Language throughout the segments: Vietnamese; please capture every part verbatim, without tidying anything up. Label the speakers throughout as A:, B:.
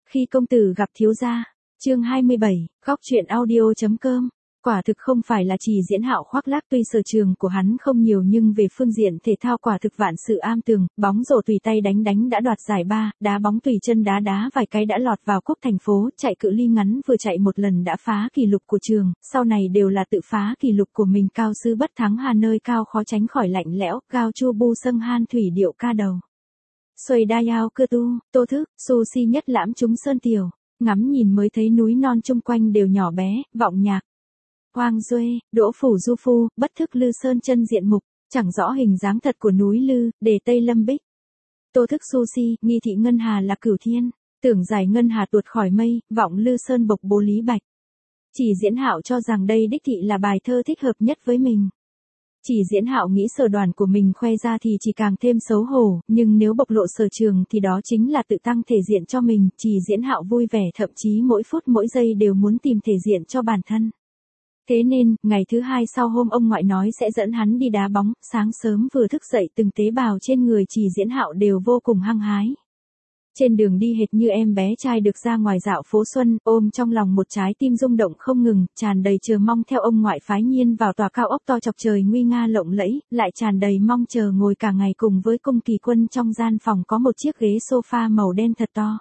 A: Khi công tử gặp thiếu gia, chương hai mươi bảy, góc truyện audio.com. Quả thực không phải là Trì Diễn Hạo khoác lác, tuy sở trường của hắn không nhiều nhưng về phương diện thể thao quả thực vạn sự am tường, bóng rổ tùy tay đánh đánh đã đoạt giải ba, đá bóng tùy chân đá đá vài cái đã lọt vào cúp thành phố, chạy cự ly ngắn vừa chạy một lần đã phá kỷ lục của trường, sau này đều là tự phá kỷ lục của mình. Cao sư bất thắng Hà nơi cao khó tránh khỏi lạnh lẽo, gao chu bu sâng han thủy điệu ca đầu. Xuôi đa yao cơ tu, tô thức, sushi nhất lãm chúng sơn tiểu, ngắm nhìn mới thấy núi non chung quanh đều nhỏ bé, vọng nhạc. Hoang Duê, Đỗ Phủ Du Phu, bất thức Lư Sơn chân diện mục, chẳng rõ hình dáng thật của núi Lư, đề Tây Lâm Bích. Tô thức sushi, nghi thị ngân hà là cửu thiên, tưởng giải ngân hà tuột khỏi mây, vọng Lư Sơn bộc bố Lý Bạch. Chỉ Diễn Hạo cho rằng đây đích thị là bài thơ thích hợp nhất với mình. Chỉ Diễn Hạo nghĩ sở đoàn của mình khoe ra thì chỉ càng thêm xấu hổ, nhưng nếu bộc lộ sở trường thì đó chính là tự tăng thể diện cho mình. Chỉ Diễn Hạo vui vẻ, thậm chí mỗi phút mỗi giây đều muốn tìm thể diện cho bản thân. Thế nên, ngày thứ hai sau hôm ông ngoại nói sẽ dẫn hắn đi đá bóng, sáng sớm vừa thức dậy từng tế bào trên người Trì Diễn Hạo đều vô cùng hăng hái. Trên đường đi hệt như em bé trai được ra ngoài dạo phố xuân, ôm trong lòng một trái tim rung động không ngừng, tràn đầy chờ mong theo ông ngoại phái nhiên vào tòa cao ốc to chọc trời nguy nga lộng lẫy, lại tràn đầy mong chờ ngồi cả ngày cùng với Cung Kỳ Quân trong gian phòng có một chiếc ghế sofa màu đen thật to.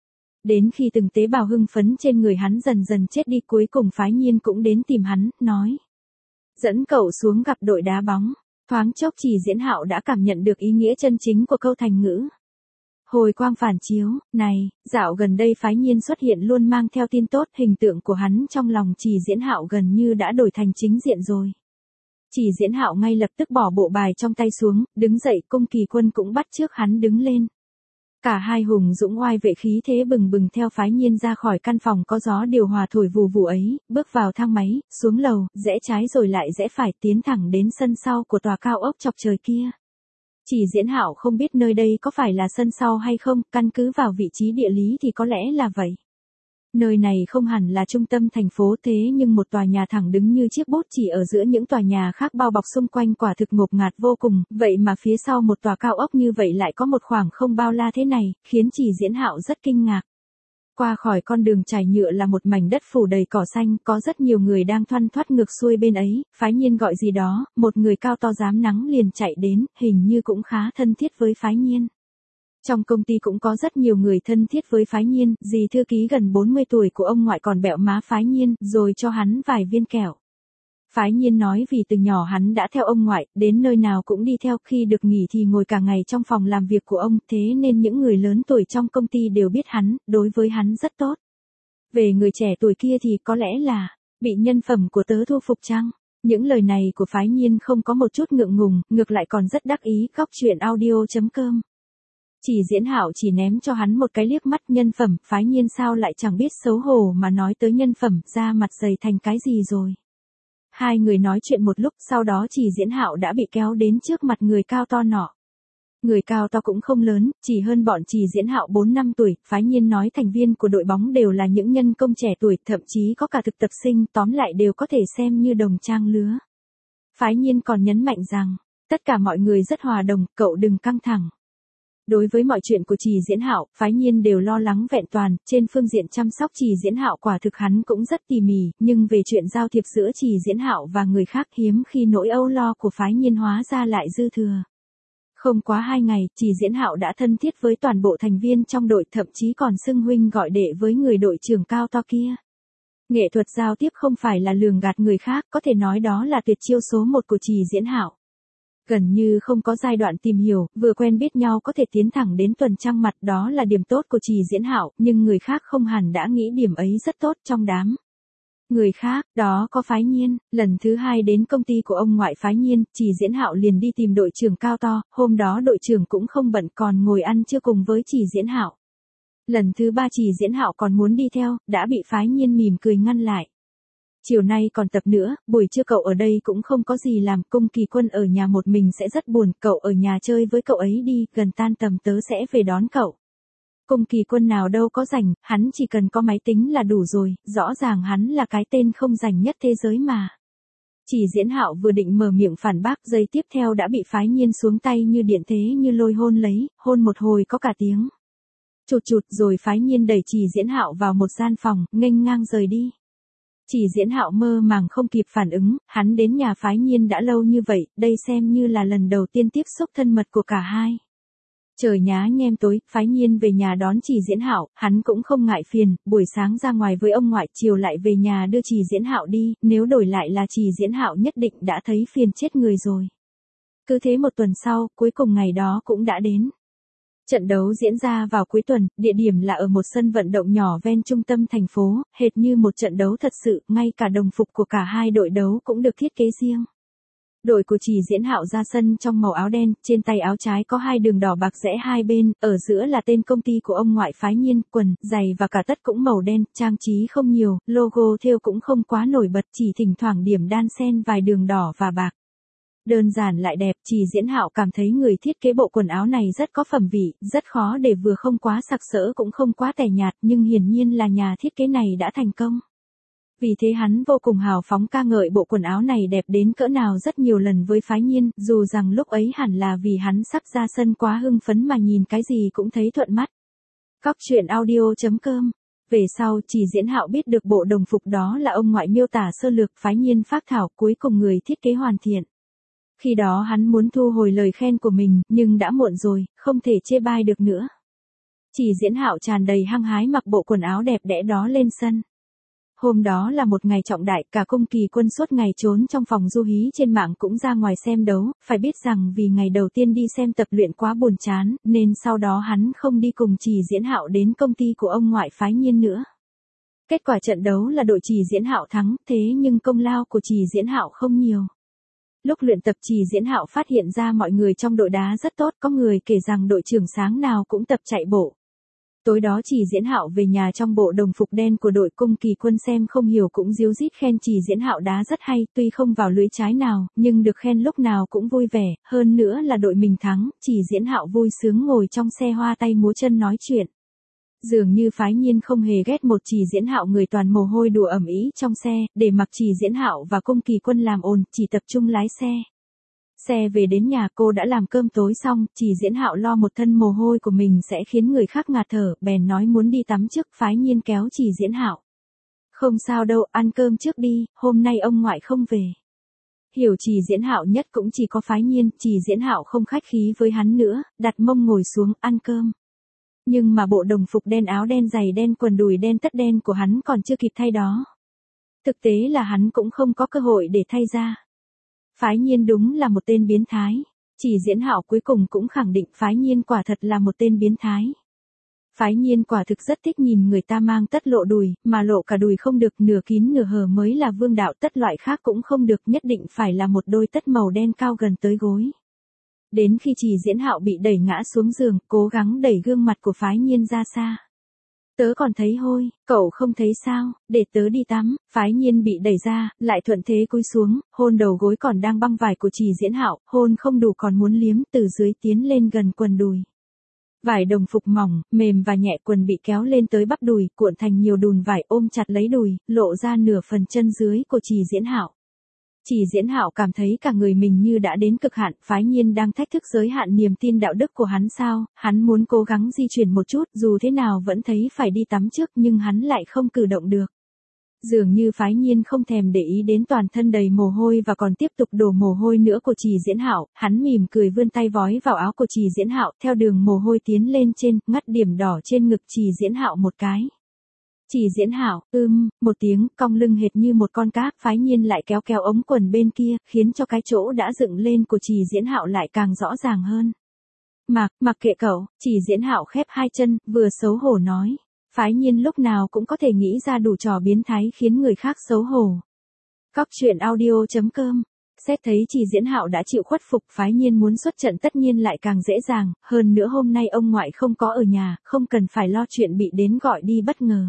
A: Đến khi từng tế bào hưng phấn trên người hắn dần dần chết đi, cuối cùng phái nhiên cũng đến tìm hắn, nói. Dẫn cậu xuống gặp đội đá bóng. Thoáng chốc Trì Diễn Hạo đã cảm nhận được ý nghĩa chân chính của câu thành ngữ. Hồi quang phản chiếu, này, dạo gần đây phái nhiên xuất hiện luôn mang theo tin tốt, hình tượng của hắn trong lòng Trì Diễn Hạo gần như đã đổi thành chính diện rồi. Trì Diễn Hạo ngay lập tức bỏ bộ bài trong tay xuống, đứng dậy, Cung Kỳ Quân cũng bắt chước hắn đứng lên. Cả hai hùng dũng oai vệ khí thế bừng bừng theo phái nhiên ra khỏi căn phòng có gió điều hòa thổi vù vù ấy, bước vào thang máy, xuống lầu, rẽ trái rồi lại rẽ phải, tiến thẳng đến sân sau của tòa cao ốc chọc trời kia. Chỉ Diễn Hạo không biết nơi đây có phải là sân sau hay không, căn cứ vào vị trí địa lý thì có lẽ là vậy. Nơi này không hẳn là trung tâm thành phố, thế nhưng một tòa nhà thẳng đứng như chiếc bút chỉ ở giữa những tòa nhà khác bao bọc xung quanh quả thực ngột ngạt vô cùng, vậy mà phía sau một tòa cao ốc như vậy lại có một khoảng không bao la thế này, khiến Trì Diễn Hạo rất kinh ngạc. Qua khỏi con đường trải nhựa là một mảnh đất phủ đầy cỏ xanh, có rất nhiều người đang thoăn thoắt ngược xuôi bên ấy, phái nhiên gọi gì đó, một người cao to rám nắng liền chạy đến, hình như cũng khá thân thiết với phái nhiên. Trong công ty cũng có rất nhiều người thân thiết với phái nhiên, dì thư ký gần bốn mươi tuổi của ông ngoại còn bẹo má phái nhiên, rồi cho hắn vài viên kẹo. Phái nhiên nói vì từ nhỏ hắn đã theo ông ngoại, đến nơi nào cũng đi theo, khi được nghỉ thì ngồi cả ngày trong phòng làm việc của ông, thế nên những người lớn tuổi trong công ty đều biết hắn, đối với hắn rất tốt. Về người trẻ tuổi kia thì có lẽ là, bị nhân phẩm của tớ thu phục chăng? Những lời này của phái nhiên không có một chút ngượng ngùng, ngược lại còn rất đắc ý. Góc truyện audio.com. Chỉ Diễn Hạo chỉ ném cho hắn một cái liếc mắt. Nhân phẩm, phái nhiên sao lại chẳng biết xấu hổ mà nói tới nhân phẩm, da mặt dày thành cái gì rồi. Hai người nói chuyện một lúc, sau đó Chỉ Diễn Hạo đã bị kéo đến trước mặt người cao to nọ. Người cao to cũng không lớn, chỉ hơn bọn Trì Diễn Hạo bốn năm tuổi, phái nhiên nói thành viên của đội bóng đều là những nhân công trẻ tuổi, thậm chí có cả thực tập sinh, tóm lại đều có thể xem như đồng trang lứa. Phái nhiên còn nhấn mạnh rằng, tất cả mọi người rất hòa đồng, cậu đừng căng thẳng. Đối với mọi chuyện của Trì Diễn Hạo, phái nhiên đều lo lắng vẹn toàn, trên phương diện chăm sóc Trì Diễn Hạo quả thực hắn cũng rất tỉ mỉ, nhưng về chuyện giao thiệp giữa Trì Diễn Hạo và người khác hiếm khi nỗi âu lo của phái nhiên hóa ra lại dư thừa. Không quá hai ngày, Trì Diễn Hạo đã thân thiết với toàn bộ thành viên trong đội, thậm chí còn xưng huynh gọi đệ với người đội trưởng cao to kia. Nghệ thuật giao tiếp không phải là lường gạt người khác, có thể nói đó là tuyệt chiêu số một của Trì Diễn Hạo. Gần như không có giai đoạn tìm hiểu, vừa quen biết nhau có thể tiến thẳng đến tuần trăng mặt, đó là điểm tốt của Trì Diễn Hạo, nhưng người khác không hẳn đã nghĩ điểm ấy rất tốt trong đám. Người khác, đó có phái nhiên, lần thứ hai đến công ty của ông ngoại phái nhiên, Trì Diễn Hạo liền đi tìm đội trưởng cao to, hôm đó đội trưởng cũng không bận còn ngồi ăn trưa cùng với Trì Diễn Hạo. Lần thứ ba Trì Diễn Hạo còn muốn đi theo, đã bị phái nhiên mỉm cười ngăn lại. Chiều nay còn tập nữa, buổi trưa cậu ở đây cũng không có gì làm, Cung Kỳ Quân ở nhà một mình sẽ rất buồn, cậu ở nhà chơi với cậu ấy đi, gần tan tầm tớ sẽ về đón cậu. Cung Kỳ Quân nào đâu có rảnh, hắn chỉ cần có máy tính là đủ rồi, rõ ràng hắn là cái tên không rảnh nhất thế giới mà. Chỉ Diễn Hạo vừa định mở miệng phản bác, giây tiếp theo đã bị phái nhiên xuống tay như điện thế như lôi hôn lấy, hôn một hồi có cả tiếng. Chụt chụt rồi Phái Nhiên đẩy Trì Diễn Hạo vào một gian phòng, nghênh ngang rời đi. Trì Diễn Hạo mơ màng không kịp phản ứng, hắn đến nhà Phái Nhiên đã lâu như vậy, đây xem như là lần đầu tiên tiếp xúc thân mật của cả hai. Trời nhá nhem tối, Phái Nhiên về nhà đón Trì Diễn Hạo, hắn cũng không ngại phiền, buổi sáng ra ngoài với ông ngoại, chiều lại về nhà đưa Trì Diễn Hạo đi, nếu đổi lại là Trì Diễn Hạo nhất định đã thấy phiền chết người rồi. Cứ thế một tuần sau, cuối cùng ngày đó cũng đã đến. Trận đấu diễn ra vào cuối tuần, địa điểm là ở một sân vận động nhỏ ven trung tâm thành phố, hệt như một trận đấu thật sự, ngay cả đồng phục của cả hai đội đấu cũng được thiết kế riêng. Đội của Trì Diễn Hạo ra sân trong màu áo đen, trên tay áo trái có hai đường đỏ bạc rẽ hai bên, ở giữa là tên công ty của ông ngoại Phái Nhiên, quần, giày và cả tất cũng màu đen, trang trí không nhiều, logo thêu cũng không quá nổi bật, chỉ thỉnh thoảng điểm đan xen vài đường đỏ và bạc. Đơn giản lại đẹp, Trì Diễn Hạo cảm thấy người thiết kế bộ quần áo này rất có phẩm vị, rất khó để vừa không quá sặc sỡ cũng không quá tẻ nhạt, nhưng hiển nhiên là nhà thiết kế này đã thành công. Vì thế hắn vô cùng hào phóng ca ngợi bộ quần áo này đẹp đến cỡ nào rất nhiều lần với Phái Nhiên, dù rằng lúc ấy hẳn là vì hắn sắp ra sân quá hưng phấn mà nhìn cái gì cũng thấy thuận mắt. Cóc truyện audio chấm com. Về sau, Trì Diễn Hạo biết được bộ đồng phục đó là ông ngoại miêu tả sơ lược, Phái Nhiên phác thảo, cuối cùng người thiết kế hoàn thiện. Khi đó hắn muốn thu hồi lời khen của mình, nhưng đã muộn rồi, không thể chê bai được nữa. Trì Diễn Hạo tràn đầy hăng hái mặc bộ quần áo đẹp đẽ đó lên sân. Hôm đó là một ngày trọng đại, cả cung kỳ quân suốt ngày trốn trong phòng du hí trên mạng cũng ra ngoài xem đấu, phải biết rằng vì ngày đầu tiên đi xem tập luyện quá buồn chán, nên sau đó hắn không đi cùng Trì Diễn Hạo đến công ty của ông ngoại Phái Nhiên nữa. Kết quả trận đấu là đội Trì Diễn Hạo thắng, thế nhưng công lao của Trì Diễn Hạo không nhiều. Lúc luyện tập Trì Diễn Hạo phát hiện ra mọi người trong đội đá rất tốt, có người kể rằng đội trưởng sáng nào cũng tập chạy bộ. Tối đó Trì Diễn Hạo về nhà trong bộ đồng phục đen của đội cung kỳ quân xem không hiểu cũng ríu rít khen Trì Diễn Hạo đá rất hay, tuy không vào lưới trái nào, nhưng được khen lúc nào cũng vui vẻ, hơn nữa là đội mình thắng, Trì Diễn Hạo vui sướng ngồi trong xe hoa tay múa chân nói chuyện. Dường như Phái Nhiên không hề ghét một Trì Diễn Hạo người toàn mồ hôi đùa ầm ĩ trong xe, để mặc Trì Diễn Hạo và cung kỳ quân làm ồn, chỉ tập trung lái xe. Xe về đến nhà cô đã làm cơm tối xong, Trì Diễn Hạo lo một thân mồ hôi của mình sẽ khiến người khác ngạt thở, bèn nói muốn đi tắm trước, Phái Nhiên kéo Trì Diễn Hạo. Không sao đâu, ăn cơm trước đi, hôm nay ông ngoại không về. Hiểu Trì Diễn Hạo nhất cũng chỉ có Phái Nhiên, Trì Diễn Hạo không khách khí với hắn nữa, đặt mông ngồi xuống ăn cơm. Nhưng mà bộ đồng phục đen áo đen giày đen quần đùi đen tất đen của hắn còn chưa kịp thay đó. Thực tế là hắn cũng không có cơ hội để thay ra. Phái Nhiên đúng là một tên biến thái. Trì Diễn Hạo cuối cùng cũng khẳng định Phái Nhiên quả thật là một tên biến thái. Phái Nhiên quả thực rất thích nhìn người ta mang tất lộ đùi, mà lộ cả đùi không được, nửa kín nửa hở mới là vương đạo, tất loại khác cũng không được, nhất định phải là một đôi tất màu đen cao gần tới gối. Đến khi Trì Diễn Hạo bị đẩy ngã xuống giường, cố gắng đẩy gương mặt của Phái Nhiên ra xa. Tớ còn thấy hôi, cậu không thấy sao, để tớ đi tắm. Phái Nhiên bị đẩy ra, lại thuận thế cúi xuống, hôn đầu gối còn đang băng vải của Trì Diễn Hạo, hôn không đủ còn muốn liếm, từ dưới tiến lên gần quần đùi. Vải đồng phục mỏng, mềm và nhẹ, quần bị kéo lên tới bắp đùi, cuộn thành nhiều đùn vải ôm chặt lấy đùi, lộ ra nửa phần chân dưới của Trì Diễn Hạo. Trì Diễn Hạo cảm thấy cả người mình như đã đến cực hạn, Phái Nhiên đang thách thức giới hạn niềm tin đạo đức của hắn sao, hắn muốn cố gắng di chuyển một chút, dù thế nào vẫn thấy phải đi tắm trước nhưng hắn lại không cử động được. Dường như Phái Nhiên không thèm để ý đến toàn thân đầy mồ hôi và còn tiếp tục đổ mồ hôi nữa của Trì Diễn Hạo, hắn mỉm cười vươn tay vói vào áo của Trì Diễn Hạo, theo đường mồ hôi tiến lên trên, ngắt điểm đỏ trên ngực Trì Diễn Hạo một cái. Trì Diễn Hạo, ưm, một tiếng, cong lưng hệt như một con cá, Phái Nhiên lại kéo kéo ống quần bên kia, khiến cho cái chỗ đã dựng lên của Trì Diễn Hạo lại càng rõ ràng hơn. Mặc, mặc kệ cậu, Trì Diễn Hạo khép hai chân, vừa xấu hổ nói. Phái Nhiên lúc nào cũng có thể nghĩ ra đủ trò biến thái khiến người khác xấu hổ. Cóc truyện audio chấm com. Xét thấy Trì Diễn Hạo đã chịu khuất phục, Phái Nhiên muốn xuất trận tất nhiên lại càng dễ dàng, hơn nữa hôm nay ông ngoại không có ở nhà, không cần phải lo chuyện bị đến gọi đi bất ngờ.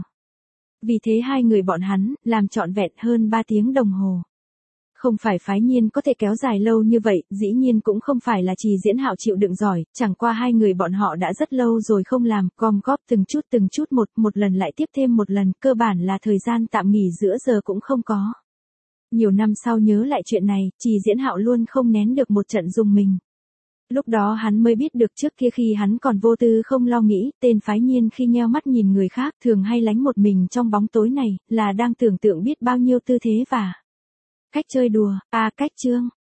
A: Vì thế hai người bọn hắn, làm trọn vẹn hơn ba tiếng đồng hồ. Không phải Phái Nhiên có thể kéo dài lâu như vậy, dĩ nhiên cũng không phải là Trì Diễn Hạo chịu đựng giỏi, chẳng qua hai người bọn họ đã rất lâu rồi không làm, gom góp từng chút từng chút một, một lần lại tiếp thêm một lần, cơ bản là thời gian tạm nghỉ giữa giờ cũng không có. Nhiều năm sau nhớ lại chuyện này, Trì Diễn Hạo luôn không nén được một trận rùng mình. Lúc đó hắn mới biết được trước kia khi hắn còn vô tư không lo nghĩ, tên phái nhiên khi nheo mắt nhìn người khác thường hay lánh một mình trong bóng tối này, là đang tưởng tượng biết bao nhiêu tư thế và cách chơi đùa, à cách chương.